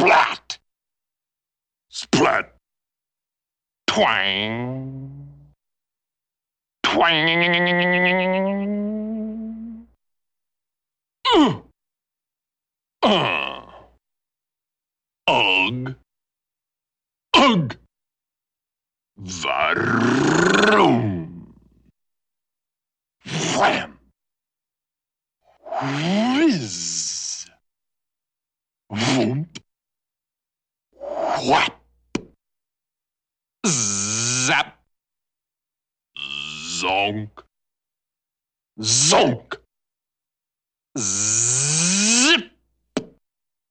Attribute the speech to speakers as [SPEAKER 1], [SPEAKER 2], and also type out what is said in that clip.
[SPEAKER 1] Splat! Splat! Twang! Twang! Uh. Ugh! Ugh! Varoom! Wham! Whiz! Whoomp! Whap! Zap! Zonk! Zonk!